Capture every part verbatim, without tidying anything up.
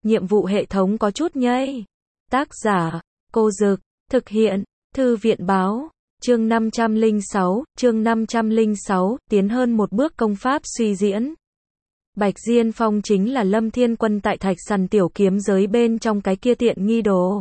nhiệm vụ hệ thống có chút nhây. Tác giả, Cô Dực, thực hiện, Thư viện báo, chương năm trăm lẻ sáu, chương năm trăm lẻ sáu, tiến hơn một bước công pháp suy diễn. Bạch Diên Phong chính là Lâm Thiên Quân tại Thạch Sằn tiểu kiếm giới bên trong cái kia tiện nghi đồ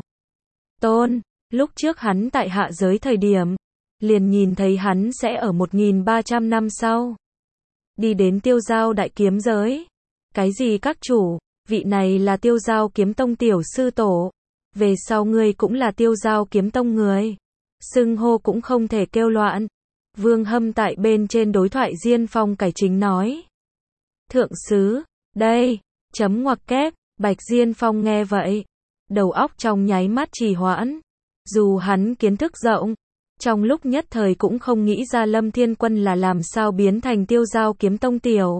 tôn, lúc trước hắn tại hạ giới thời điểm, liền nhìn thấy hắn sẽ ở một nghìn ba trăm năm sau đi đến Tiêu Giao đại kiếm giới. Cái gì các chủ, vị này là Tiêu Giao kiếm tông tiểu sư tổ, về sau ngươi cũng là Tiêu Giao kiếm tông người, xưng hô cũng không thể kêu loạn. Vương Hâm tại bên trên đối thoại Diên Phong cải chính nói. Thượng sứ, đây, chấm ngoặc kép. Bạch Diên Phong nghe vậy, đầu óc trong nháy mắt trì hoãn. Dù hắn kiến thức rộng, trong lúc nhất thời cũng không nghĩ ra Lâm Thiên Quân là làm sao biến thành Tiêu Giao kiếm tông tiểu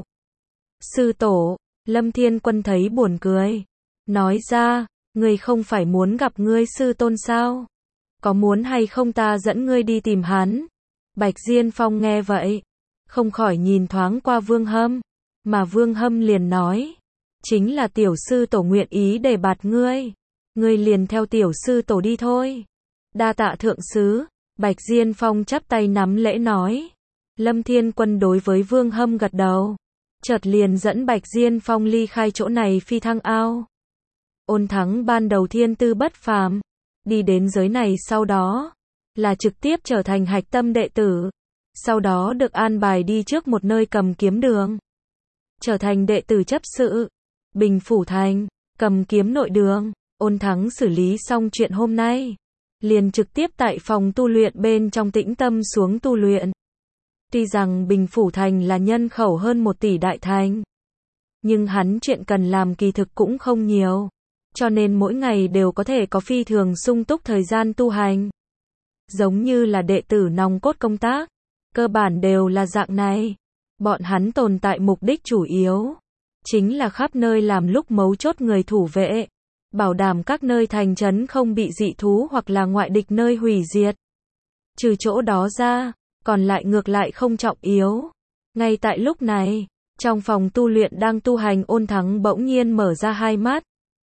sư tổ. Lâm Thiên Quân thấy buồn cười, nói ra, ngươi không phải muốn gặp ngươi sư tôn sao? Có muốn hay không ta dẫn ngươi đi tìm hắn? Bạch Diên Phong nghe vậy, không khỏi nhìn thoáng qua Vương Hâm, mà Vương Hâm liền nói, chính là tiểu sư tổ nguyện ý đề bạt ngươi, ngươi liền theo tiểu sư tổ đi thôi. Đa tạ thượng sứ. Bạch Diên Phong chắp tay nắm lễ nói. Lâm Thiên Quân đối với Vương Hâm gật đầu, chợt liền dẫn Bạch Diên Phong ly khai chỗ này phi thăng ao. Ôn Thắng ban đầu thiên tư bất phàm, đi đến giới này sau đó là trực tiếp trở thành hạch tâm đệ tử, sau đó được an bài đi trước một nơi cầm kiếm đường, trở thành đệ tử chấp sự, Bình Phủ Thành, cầm kiếm nội đường. Ôn Thắng xử lý xong chuyện hôm nay, liền trực tiếp tại phòng tu luyện bên trong tĩnh tâm xuống tu luyện. Tuy rằng Bình Phủ Thành là nhân khẩu hơn một tỷ đại thành, nhưng hắn chuyện cần làm kỳ thực cũng không nhiều, cho nên mỗi ngày đều có thể có phi thường sung túc thời gian tu hành. Giống như là đệ tử nòng cốt công tác, cơ bản đều là dạng này. Bọn hắn tồn tại mục đích chủ yếu, chính là khắp nơi làm lúc mấu chốt người thủ vệ, bảo đảm các nơi thành trấn không bị dị thú hoặc là ngoại địch nơi hủy diệt. Trừ chỗ đó ra, còn lại ngược lại không trọng yếu. Ngay tại lúc này, trong phòng tu luyện đang tu hành Ôn Thắng bỗng nhiên mở ra hai mắt.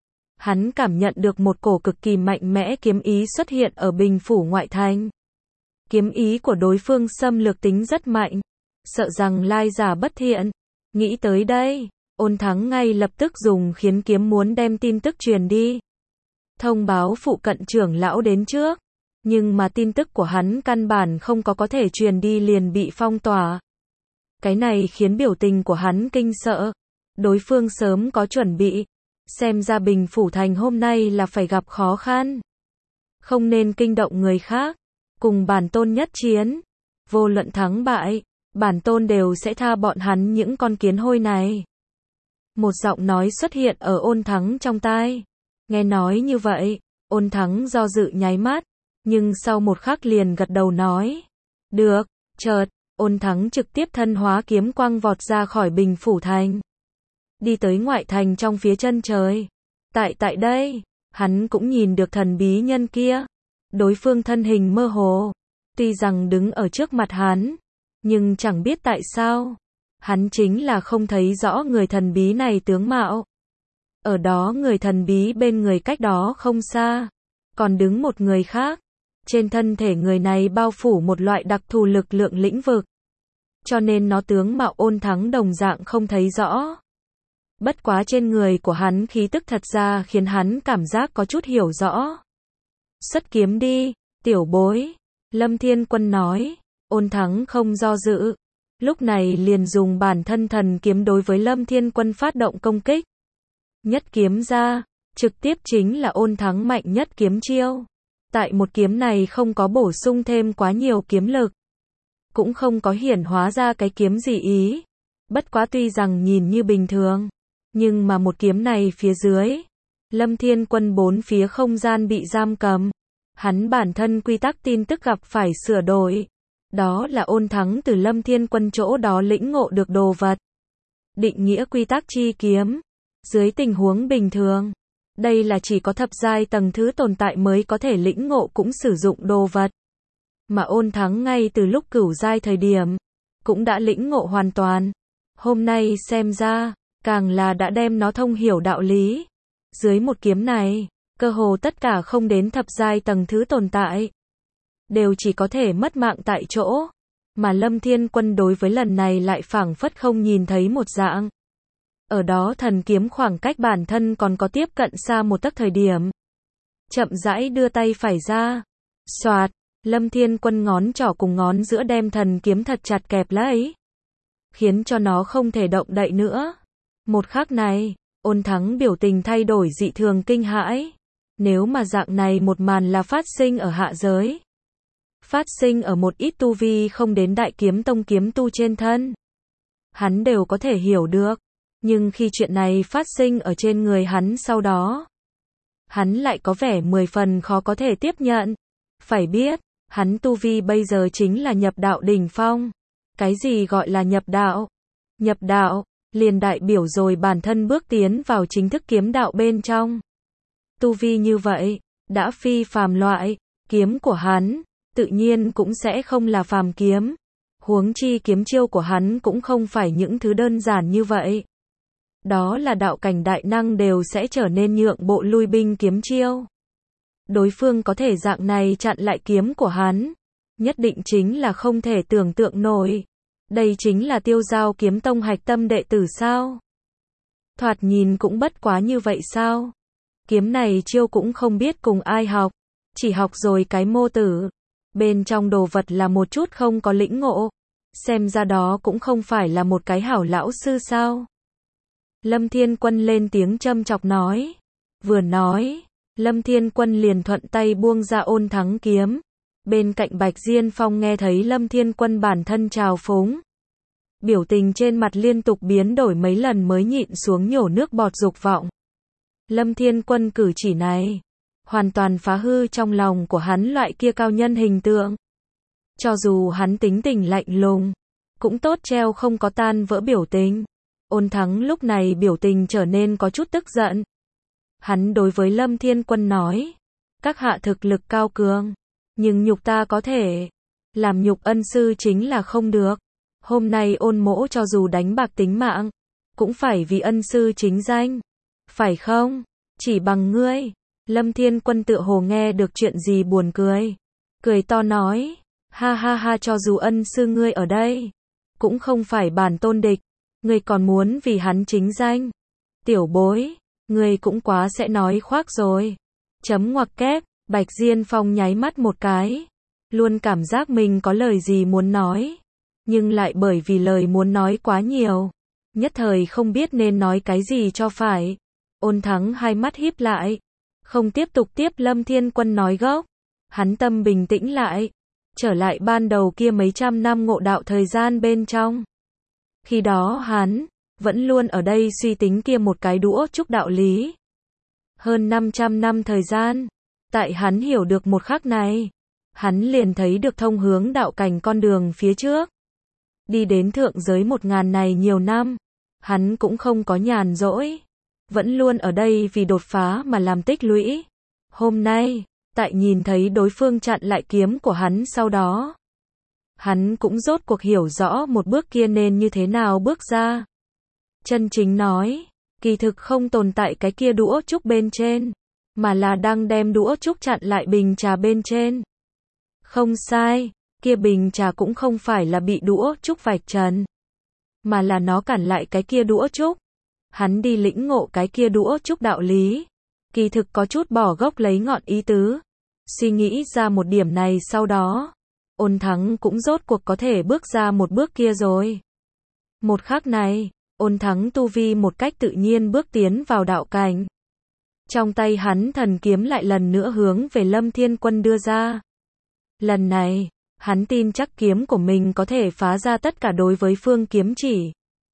Hắn cảm nhận được một cổ cực kỳ mạnh mẽ kiếm ý xuất hiện ở Bình Phủ ngoại thành. Kiếm ý của đối phương xâm lược tính rất mạnh, sợ rằng lai giả bất thiện. Nghĩ tới đây, Ôn Thắng ngay lập tức dùng khiến kiếm muốn đem tin tức truyền đi, thông báo phụ cận trưởng lão đến trước, nhưng mà tin tức của hắn căn bản không có có thể truyền đi liền bị phong tỏa. Cái này khiến biểu tình của hắn kinh sợ, đối phương sớm có chuẩn bị, xem ra Bình Phủ Thành hôm nay là phải gặp khó khăn. Không nên kinh động người khác, cùng bản tôn nhất chiến, vô luận thắng bại, bản tôn đều sẽ tha bọn hắn những con kiến hôi này. Một giọng nói xuất hiện ở Ôn Thắng trong tai. Nghe nói như vậy, Ôn Thắng do dự nháy mắt, nhưng sau một khắc liền gật đầu nói. Được. Chợt, Ôn Thắng trực tiếp thân hóa kiếm quang vọt ra khỏi Bình Phủ Thành, đi tới ngoại thành trong phía chân trời. Tại tại đây, hắn cũng nhìn được thần bí nhân kia. Đối phương thân hình mơ hồ, tuy rằng đứng ở trước mặt hắn, nhưng chẳng biết tại sao, hắn chính là không thấy rõ người thần bí này tướng mạo. Ở đó người thần bí bên người cách đó không xa, còn đứng một người khác. Trên thân thể người này bao phủ một loại đặc thù lực lượng lĩnh vực, cho nên nó tướng mạo Ôn Thắng đồng dạng không thấy rõ. Bất quá trên người của hắn khí tức thật ra khiến hắn cảm giác có chút hiểu rõ. Xuất kiếm đi, tiểu bối. Lâm Thiên Quân nói. Ôn Thắng không do dự, lúc này liền dùng bản thân thần kiếm đối với Lâm Thiên Quân phát động công kích. Nhất kiếm ra, trực tiếp chính là Ôn Thắng mạnh nhất kiếm chiêu. Tại một kiếm này không có bổ sung thêm quá nhiều kiếm lực, cũng không có hiển hóa ra cái kiếm gì ý. Bất quá tuy rằng nhìn như bình thường, nhưng mà một kiếm này phía dưới, Lâm Thiên Quân bốn phía không gian bị giam cầm. Hắn bản thân quy tắc tin tức gặp phải sửa đổi. Đó là Ôn Thắng từ Lâm Thiên Quân chỗ đó lĩnh ngộ được đồ vật. Định nghĩa quy tắc chi kiếm. Dưới tình huống bình thường, đây là chỉ có thập giai tầng thứ tồn tại mới có thể lĩnh ngộ cũng sử dụng đồ vật. Mà Ôn Thắng ngay từ lúc cửu giai thời điểm, cũng đã lĩnh ngộ hoàn toàn. Hôm nay xem ra, càng là đã đem nó thông hiểu đạo lý. Dưới một kiếm này, cơ hồ tất cả không đến thập giai tầng thứ tồn tại, đều chỉ có thể mất mạng tại chỗ. Mà Lâm Thiên Quân đối với lần này lại phảng phất không nhìn thấy một dạng. Ở đó thần kiếm khoảng cách bản thân còn có tiếp cận xa một tấc thời điểm. Chậm rãi đưa tay phải ra. Xoạt, Lâm Thiên Quân ngón trỏ cùng ngón giữa đem thần kiếm thật chặt kẹp lấy, khiến cho nó không thể động đậy nữa. Một khắc này, Ôn Thắng biểu tình thay đổi dị thường kinh hãi. Nếu mà dạng này một màn là phát sinh ở hạ giới, phát sinh ở một ít tu vi không đến Đại Kiếm Tông kiếm tu trên thân, hắn đều có thể hiểu được. Nhưng khi chuyện này phát sinh ở trên người hắn sau đó, hắn lại có vẻ mười phần khó có thể tiếp nhận. Phải biết, hắn tu vi bây giờ chính là nhập đạo đỉnh phong. Cái gì gọi là nhập đạo? Nhập đạo, liền đại biểu rồi bản thân bước tiến vào chính thức kiếm đạo bên trong. Tu vi như vậy, đã phi phàm loại, kiếm của hắn, tự nhiên cũng sẽ không là phàm kiếm. Huống chi kiếm chiêu của hắn cũng không phải những thứ đơn giản như vậy. Đó là đạo cảnh đại năng đều sẽ trở nên nhượng bộ lui binh kiếm chiêu. Đối phương có thể dạng này chặn lại kiếm của hắn, nhất định chính là không thể tưởng tượng nổi. Đây chính là Tiêu Giao Kiếm Tông hạch tâm đệ tử sao? Thoạt nhìn cũng bất quá như vậy sao? Kiếm này chiêu cũng không biết cùng ai học, chỉ học rồi cái mô tử. Bên trong đồ vật là một chút không có lĩnh ngộ, xem ra đó cũng không phải là một cái hảo lão sư sao? Lâm Thiên Quân lên tiếng châm chọc nói. Vừa nói, Lâm Thiên Quân liền thuận tay buông ra Ôn Thắng kiếm. Bên cạnh Bạch Diên Phong nghe thấy Lâm Thiên Quân bản thân trào phúng, biểu tình trên mặt liên tục biến đổi mấy lần mới nhịn xuống nhổ nước bọt dục vọng. Lâm Thiên Quân cử chỉ này, hoàn toàn phá hư trong lòng của hắn loại kia cao nhân hình tượng. Cho dù hắn tính tình lạnh lùng, cũng tốt treo không có tan vỡ biểu tình. Ôn Thắng lúc này biểu tình trở nên có chút tức giận. Hắn đối với Lâm Thiên Quân nói, các hạ thực lực cao cường, nhưng nhục ta có thể, làm nhục ân sư chính là không được. Hôm nay Ôn mỗ cho dù đánh bạc tính mạng, cũng phải vì ân sư chính danh, phải không? Chỉ bằng ngươi. Lâm Thiên Quân tựa hồ nghe được chuyện gì buồn cười, cười to nói, ha ha ha, cho dù ân sư ngươi ở đây, cũng không phải bản tôn địch, ngươi còn muốn vì hắn chính danh. Tiểu bối, ngươi cũng quá sẽ nói khoác rồi. Chấm ngoặc kép. Bạch Diên Phong nháy mắt một cái, luôn cảm giác mình có lời gì muốn nói, nhưng lại bởi vì lời muốn nói quá nhiều, nhất thời không biết nên nói cái gì cho phải. Ôn Thắng hai mắt híp lại, không tiếp tục tiếp Lâm Thiên Quân nói gốc. Hắn tâm bình tĩnh lại, trở lại ban đầu kia mấy trăm năm ngộ đạo thời gian bên trong. Khi đó hắn vẫn luôn ở đây suy tính kia một cái đũa trúc đạo lý. Hơn năm trăm năm thời gian, tại hắn hiểu được một khắc này, hắn liền thấy được thông hướng đạo cảnh con đường phía trước. Đi đến thượng giới một ngàn này nhiều năm, hắn cũng không có nhàn rỗi, vẫn luôn ở đây vì đột phá mà làm tích lũy. Hôm nay, tại nhìn thấy đối phương chặn lại kiếm của hắn sau đó, hắn cũng rốt cuộc hiểu rõ một bước kia nên như thế nào bước ra. Chân chính nói, kỳ thực không tồn tại cái kia đũa trúc bên trên, mà là đang đem đũa trúc chặn lại bình trà bên trên. Không sai, kia bình trà cũng không phải là bị đũa trúc vạch trần, mà là nó cản lại cái kia đũa trúc. Hắn đi lĩnh ngộ cái kia đũa trúc đạo lý, kỳ thực có chút bỏ gốc lấy ngọn ý tứ. Suy nghĩ ra một điểm này sau đó, Ôn Thắng cũng rốt cuộc có thể bước ra một bước kia rồi. Một khắc này, Ôn Thắng tu vi một cách tự nhiên bước tiến vào đạo cảnh. Trong tay hắn thần kiếm lại lần nữa hướng về Lâm Thiên Quân đưa ra. Lần này, hắn tin chắc kiếm của mình có thể phá ra tất cả đối với phương kiếm chỉ.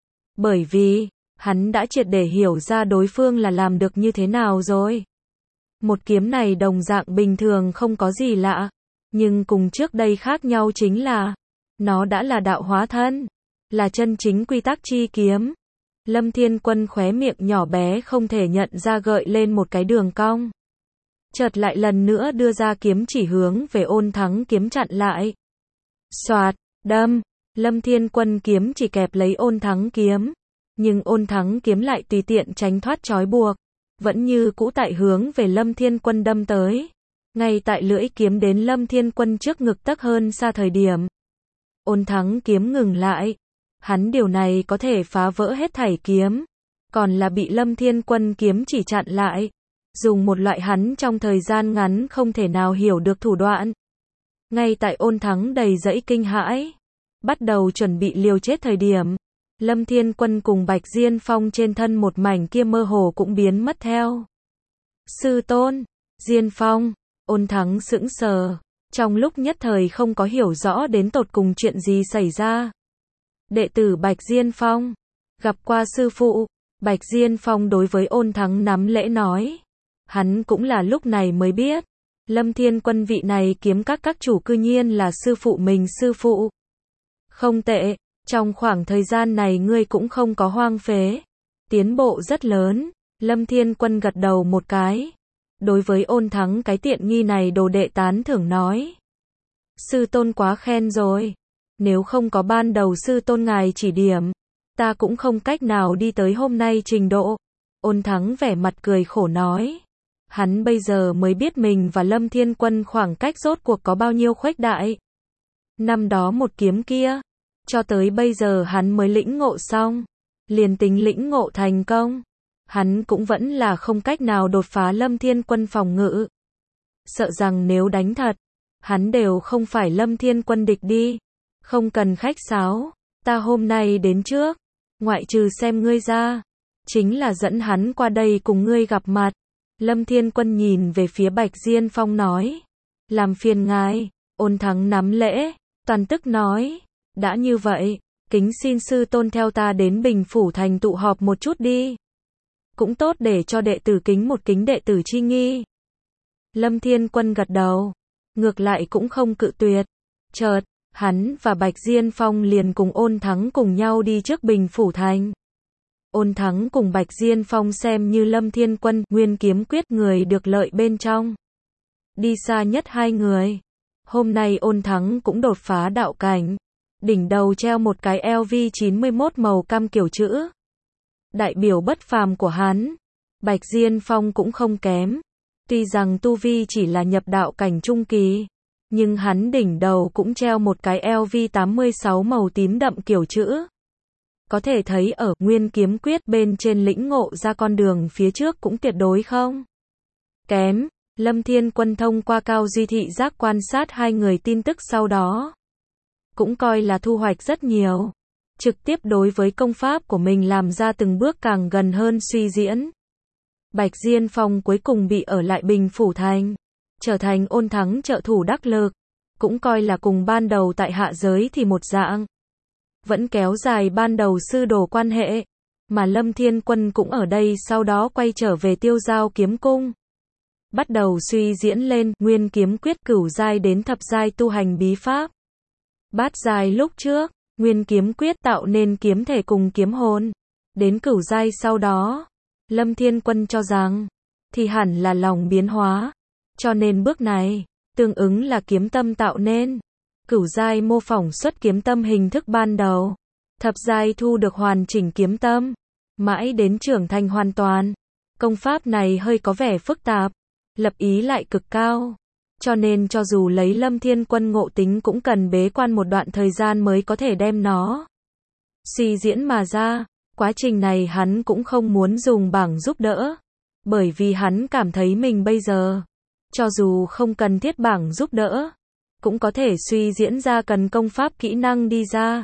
Bởi vì, hắn đã triệt để hiểu ra đối phương là làm được như thế nào rồi. Một kiếm này đồng dạng bình thường không có gì lạ, nhưng cùng trước đây khác nhau chính là, nó đã là đạo hóa thân, là chân chính quy tắc chi kiếm. Lâm Thiên Quân khóe miệng nhỏ bé không thể nhận ra gợi lên một cái đường cong. Chợt lại lần nữa đưa ra kiếm chỉ hướng về Ôn Thắng kiếm chặn lại. Xoạt, đâm, Lâm Thiên Quân kiếm chỉ kẹp lấy Ôn Thắng kiếm, nhưng Ôn Thắng kiếm lại tùy tiện tránh thoát trói buộc. vẫn như cũ tại hướng về Lâm Thiên Quân đâm tới. Ngay tại lưỡi kiếm đến Lâm Thiên Quân trước ngực tấc hơn xa thời điểm, Ôn Thắng kiếm ngừng lại. Hắn điều này có thể phá vỡ hết thảy kiếm, còn là bị Lâm Thiên Quân kiếm chỉ chặn lại, dùng một loại hắn trong thời gian ngắn không thể nào hiểu được thủ đoạn. Ngay tại Ôn Thắng đầy dẫy kinh hãi, bắt đầu chuẩn bị liều chết thời điểm, Lâm Thiên Quân cùng Bạch Diên Phong trên thân một mảnh kia mơ hồ cũng biến mất theo. Sư tôn, Diên Phong, Ôn Thắng sững sờ, trong lúc nhất thời không có hiểu rõ đến tột cùng chuyện gì xảy ra. Đệ tử Bạch Diên Phong, gặp qua sư phụ. Bạch Diên Phong đối với Ôn Thắng nắm lễ nói. Hắn cũng là lúc này mới biết, Lâm Thiên Quân vị này kiếm các các chủ cư nhiên là sư phụ mình sư phụ. Không tệ, trong khoảng thời gian này ngươi cũng không có hoang phế, tiến bộ rất lớn. Lâm Thiên Quân gật đầu một cái, đối với Ôn Thắng cái tiện nghi này đồ đệ tán thưởng nói. Sư tôn quá khen rồi, nếu không có ban đầu sư tôn ngài chỉ điểm, ta cũng không cách nào đi tới hôm nay trình độ. Ôn Thắng vẻ mặt cười khổ nói. Hắn bây giờ mới biết mình và Lâm Thiên Quân khoảng cách rốt cuộc có bao nhiêu khuếch đại. Năm đó một kiếm kia, cho tới bây giờ hắn mới lĩnh ngộ xong, liền tính lĩnh ngộ thành công, hắn cũng vẫn là không cách nào đột phá Lâm Thiên Quân phòng ngự. Sợ rằng nếu đánh thật, hắn đều không phải Lâm Thiên Quân địch đi. Không cần khách sáo, ta hôm nay đến trước, ngoại trừ xem ngươi ra, chính là dẫn hắn qua đây cùng ngươi gặp mặt. Lâm Thiên Quân nhìn về phía Bạch Diên Phong nói. Làm phiền ngài. Ôn Thắng nắm lễ, toàn tức nói. Đã như vậy, kính xin sư tôn theo ta đến Bình Phủ Thành tụ họp một chút đi. Cũng tốt để cho đệ tử kính một kính đệ tử chi nghi. Lâm Thiên Quân gật đầu, ngược lại cũng không cự tuyệt. Chợt, hắn và Bạch Diên Phong liền cùng Ôn Thắng cùng nhau đi trước Bình Phủ Thành. Ôn Thắng cùng Bạch Diên Phong xem như Lâm Thiên Quân, Nguyên Kiếm Quyết người được lợi bên trong. Đi xa nhất hai người. Hôm nay Ôn Thắng cũng đột phá đạo cảnh. Đỉnh đầu treo một cái L V chín mươi mốt màu cam kiểu chữ. Đại biểu bất phàm của hắn. Bạch Diên Phong cũng không kém. Tuy rằng tu vi chỉ là nhập đạo cảnh trung kỳ, nhưng hắn đỉnh đầu cũng treo một cái L V tám mươi sáu màu tím đậm kiểu chữ. Có thể thấy ở Nguyên Kiếm Quyết bên trên lĩnh ngộ ra con đường phía trước cũng tuyệt đối không kém. Lâm Thiên Quân thông qua cao duy thị giác quan sát hai người tin tức sau đó, cũng coi là thu hoạch rất nhiều. Trực tiếp đối với công pháp của mình làm ra từng bước càng gần hơn suy diễn. Bạch Diên Phong cuối cùng bị ở lại Bình Phủ Thành, trở thành Ôn Thắng trợ thủ đắc lực, cũng coi là cùng ban đầu tại hạ giới thì một dạng. Vẫn kéo dài ban đầu sư đồ quan hệ, mà Lâm Thiên Quân cũng ở đây sau đó quay trở về Tiêu Giao Kiếm Cung. Bắt đầu suy diễn lên Nguyên Kiếm Quyết cửu giai đến thập giai tu hành bí pháp. Bát giai lúc trước, Nguyên Kiếm Quyết tạo nên kiếm thể cùng kiếm hồn. Đến cửu giai sau đó, Lâm Thiên Quân cho rằng, thì hẳn là lòng biến hóa. Cho nên bước này, tương ứng là kiếm tâm tạo nên. Cửu giai mô phỏng xuất kiếm tâm hình thức ban đầu. Thập giai thu được hoàn chỉnh kiếm tâm. Mãi đến trưởng thành hoàn toàn. Công pháp này hơi có vẻ phức tạp. Lập ý lại cực cao. Cho nên cho dù lấy Lâm Thiên Quân ngộ tính cũng cần bế quan một đoạn thời gian mới có thể đem nó suy diễn mà ra. Quá trình này hắn cũng không muốn dùng bảng giúp đỡ. Bởi vì hắn cảm thấy mình bây giờ, cho dù không cần thiết bảng giúp đỡ, cũng có thể suy diễn ra cần công pháp kỹ năng đi ra.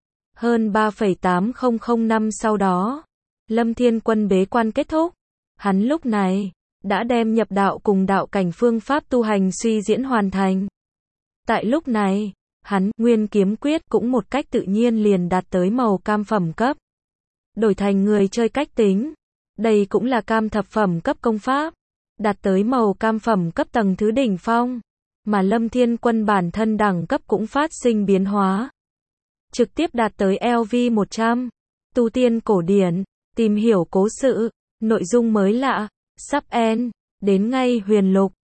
Hơn ba phẩy tám không không năm sau đó, Lâm Thiên Quân bế quan kết thúc. Hắn lúc này đã đem nhập đạo cùng đạo cảnh phương pháp tu hành suy diễn hoàn thành. Tại lúc này, hắn Nguyên Kiếm Quyết cũng một cách tự nhiên liền đạt tới màu cam phẩm cấp. Đổi thành người chơi cách tính, đây cũng là cam thập phẩm cấp công pháp, đạt tới màu cam phẩm cấp tầng thứ đỉnh phong, mà Lâm Thiên Quân bản thân đẳng cấp cũng phát sinh biến hóa. Trực tiếp đạt tới L V một trăm, tu tiên cổ điển, tìm hiểu cố sự, nội dung mới lạ, sắp end, đến ngay huyền lục,